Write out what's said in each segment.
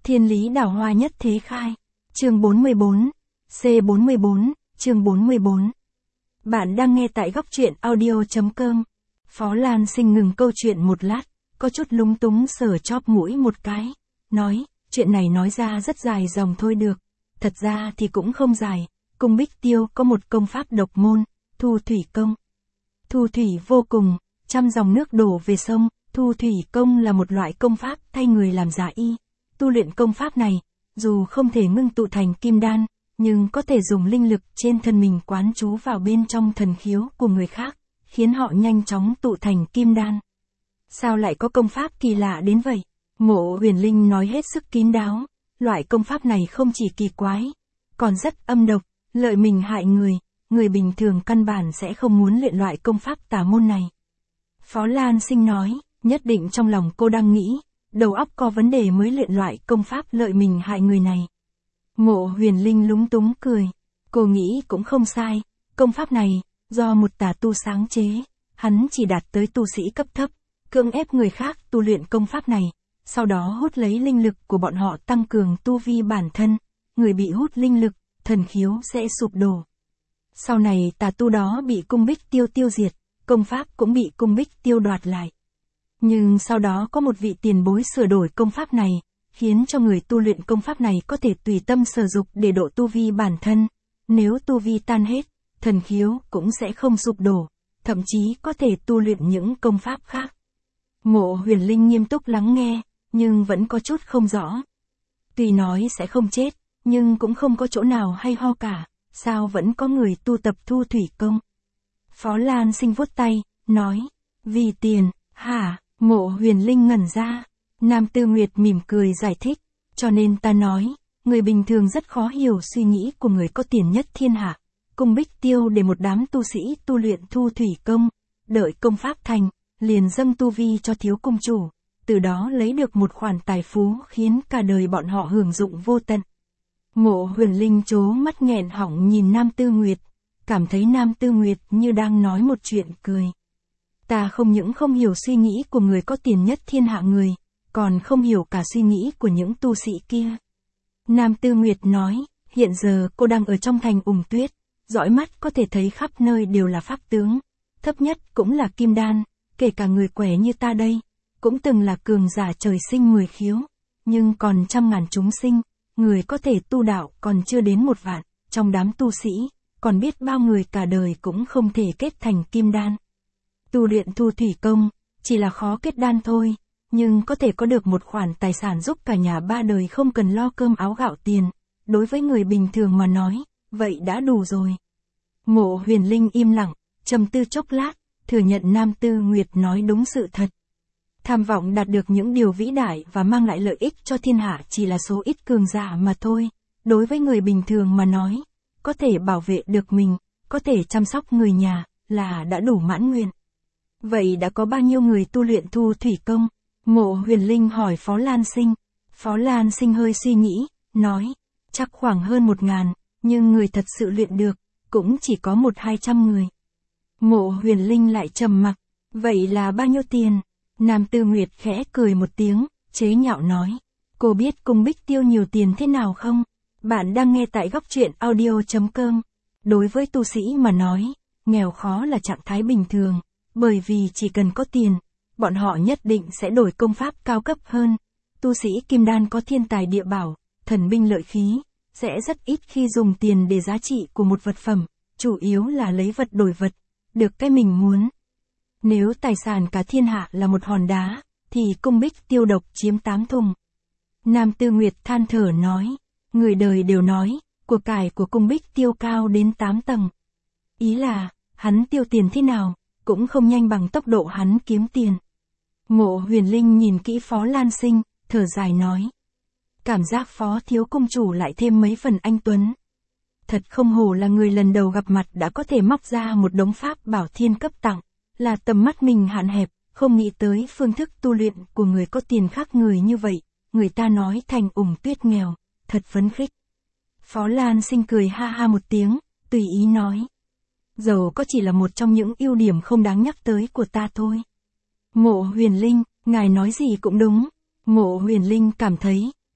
Thiên lý đào hoa nhất thế khai. Chương 44. C44, chương 44. Bạn đang nghe tại góc truyện audio.com. Phó Lan Sinh ngừng câu chuyện một lát, có chút lúng túng sờ chóp mũi một cái, nói, chuyện này nói ra rất dài dòng thôi được. Thật ra thì cũng không dài, Cung Bích Tiêu có một công pháp độc môn, thu thủy công. Thu thủy vô cùng, trăm dòng nước đổ về sông, thu thủy công là một loại công pháp thay người làm giả y. Tu luyện công pháp này, dù không thể ngưng tụ thành kim đan, nhưng có thể dùng linh lực trên thân mình quán trú vào bên trong thần khiếu của người khác, khiến họ nhanh chóng tụ thành kim đan. Sao lại có công pháp kỳ lạ đến vậy? Mộ Huyền Linh nói hết sức kín đáo, loại công pháp này không chỉ kỳ quái, còn rất âm độc, lợi mình hại người bình thường căn bản sẽ không muốn luyện loại công pháp tà môn này. Phó Lan Sinh nói, nhất định trong lòng cô đang nghĩ, đầu óc có vấn đề mới luyện loại công pháp lợi mình hại người này. Mộ Huyền Linh lúng túng cười, cô nghĩ cũng không sai, công pháp này, do một tà tu sáng chế, hắn chỉ đạt tới tu sĩ cấp thấp, cưỡng ép người khác tu luyện công pháp này, sau đó hút lấy linh lực của bọn họ tăng cường tu vi bản thân, người bị hút linh lực, thần khiếu sẽ sụp đổ. Sau này tà tu đó bị Cung Bích Tiêu tiêu diệt, công pháp cũng bị Cung Bích Tiêu đoạt lại. Nhưng sau đó có một vị tiền bối sửa đổi công pháp này, khiến cho người tu luyện công pháp này có thể tùy tâm sử dụng để độ tu vi bản thân. Nếu tu vi tan hết, thần khiếu cũng sẽ không sụp đổ, thậm chí có thể tu luyện những công pháp khác. Mộ Huyền Linh nghiêm túc lắng nghe, nhưng vẫn có chút không rõ. Tuy nói sẽ không chết, nhưng cũng không có chỗ nào hay ho cả, sao vẫn có người tu tập thu thủy công? Phó Lan Sinh vuốt tay, nói, vì tiền, hả? Mộ Huyền Linh ngẩn ra. Nam Tư Nguyệt mỉm cười giải thích, cho nên ta nói, người bình thường rất khó hiểu suy nghĩ của người có tiền nhất thiên hạ. Cung Bích Tiêu để một đám tu sĩ tu luyện thu thủy công, đợi công pháp thành, liền dâng tu vi cho thiếu cung chủ, từ đó lấy được một khoản tài phú khiến cả đời bọn họ hưởng dụng vô tận. Mộ Huyền Linh trố mắt nghẹn họng nhìn Nam Tư Nguyệt, cảm thấy Nam Tư Nguyệt như đang nói một chuyện cười. Ta không những không hiểu suy nghĩ của người có tiền nhất thiên hạ người, còn không hiểu cả suy nghĩ của những tu sĩ kia. Nam Tư Nguyệt nói, hiện giờ cô đang ở trong thành Ủng Tuyết, dõi mắt có thể thấy khắp nơi đều là pháp tướng, thấp nhất cũng là kim đan, kể cả người quẻ như ta đây, cũng từng là cường giả trời sinh 10 khiếu, nhưng còn trăm ngàn chúng sinh, người có thể tu đạo còn chưa đến 1 vạn, trong đám tu sĩ, còn biết bao người cả đời cũng không thể kết thành kim đan. Tu luyện thu thủy công, chỉ là khó kết đan thôi, nhưng có thể có được một khoản tài sản giúp cả nhà 3 đời không cần lo cơm áo gạo tiền, đối với người bình thường mà nói, vậy đã đủ rồi. Mộ Huyền Linh im lặng, trầm tư chốc lát, thừa nhận Nam Tư Nguyệt nói đúng sự thật. Tham vọng đạt được những điều vĩ đại và mang lại lợi ích cho thiên hạ chỉ là số ít cường giả mà thôi, đối với người bình thường mà nói, có thể bảo vệ được mình, có thể chăm sóc người nhà, là đã đủ mãn nguyện. Vậy đã có bao nhiêu người tu luyện thu thủy công? Mộ Huyền Linh hỏi Phó Lan Sinh. Phó Lan Sinh hơi suy nghĩ, nói, chắc khoảng hơn 1000, nhưng người thật sự luyện được, cũng chỉ có 100-200 người. Mộ Huyền Linh lại trầm mặc, vậy là bao nhiêu tiền? Nam Tư Nguyệt khẽ cười một tiếng, chế nhạo nói, cô biết Cung Bích Tiêu nhiều tiền thế nào không? Bạn đang nghe tại góc truyện audio.com. Đối với tu sĩ mà nói, nghèo khó là trạng thái bình thường, bởi vì chỉ cần có tiền, bọn họ nhất định sẽ đổi công pháp cao cấp hơn. Tu sĩ kim đan có thiên tài địa bảo, thần binh lợi khí, sẽ rất ít khi dùng tiền để giá trị của một vật phẩm, chủ yếu là lấy vật đổi vật, được cái mình muốn. Nếu tài sản cả thiên hạ là một hòn đá, thì Cung Bích Tiêu độc chiếm 8 thùng. Nam Tư Nguyệt than thở nói, người đời đều nói, của cải của Cung Bích Tiêu cao đến 8 tầng. Ý là, hắn tiêu tiền thế nào, cũng không nhanh bằng tốc độ hắn kiếm tiền. Mộ Huyền Linh nhìn kỹ Phó Lan Sinh, thở dài nói. Cảm giác Phó thiếu cung chủ lại thêm mấy phần anh tuấn. Thật không hổ là người lần đầu gặp mặt đã có thể móc ra một đống pháp bảo thiên cấp tặng, là tầm mắt mình hạn hẹp, không nghĩ tới phương thức tu luyện của người có tiền khác người như vậy, người ta nói thành Ủng Tuyết nghèo, thật phấn khích. Phó Lan Sinh cười ha ha một tiếng, tùy ý nói. Giàu có chỉ là một trong những ưu điểm không đáng nhắc tới của ta thôi. Mộ Huyền Linh, ngài nói gì cũng đúng. Mộ Huyền Linh cảm thấy,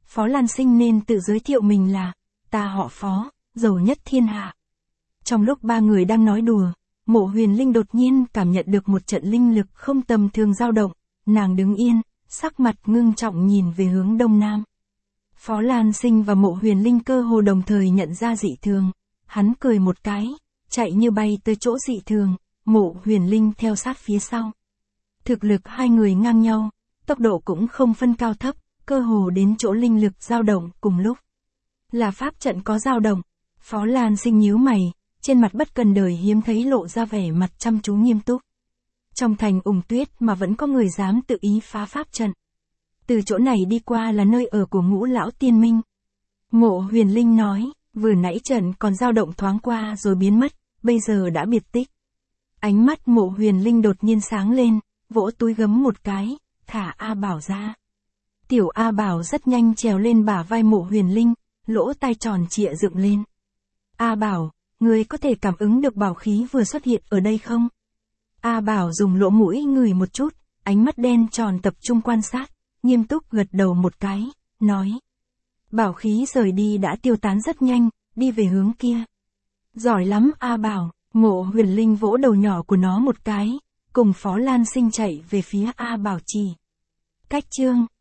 Phó Lan Sinh nên tự giới thiệu mình là, ta họ Phó, giàu nhất thiên hạ. Trong lúc ba người đang nói đùa, Mộ Huyền Linh đột nhiên cảm nhận được một trận linh lực không tầm thường dao động, nàng đứng yên, sắc mặt ngưng trọng nhìn về hướng đông nam. Phó Lan Sinh và Mộ Huyền Linh cơ hồ đồng thời nhận ra dị thường, hắn cười một cái, chạy như bay tới chỗ dị thường, Mộ Huyền Linh theo sát phía sau. Thực lực hai người ngang nhau, tốc độ cũng không phân cao thấp, cơ hồ đến chỗ linh lực dao động cùng lúc. Là pháp trận có dao động, Phó Lan Sinh nhíu mày, trên mặt bất cần đời hiếm thấy lộ ra vẻ mặt chăm chú nghiêm túc. Trong thành Ủng Tuyết mà vẫn có người dám tự ý phá pháp trận. Từ chỗ này đi qua là nơi ở của Ngũ lão tiên minh. Mộ Huyền Linh nói, vừa nãy trận còn dao động thoáng qua rồi biến mất, bây giờ đã biệt tích. Ánh mắt Mộ Huyền Linh đột nhiên sáng lên, vỗ túi gấm một cái, thả A Bảo ra. Tiểu A Bảo rất nhanh trèo lên bả vai Mộ Huyền Linh, lỗ tai tròn trịa dựng lên. A Bảo, ngươi có thể cảm ứng được bảo khí vừa xuất hiện ở đây không? A Bảo dùng lỗ mũi ngửi một chút, ánh mắt đen tròn tập trung quan sát, nghiêm túc gật đầu một cái, nói. Bảo khí rời đi đã tiêu tán rất nhanh, đi về hướng kia. Giỏi lắm A Bảo, Mộ Huyền Linh vỗ đầu nhỏ của nó một cái, cùng Phó Lan Sinh chạy về phía A Bảo chỉ. Cách chương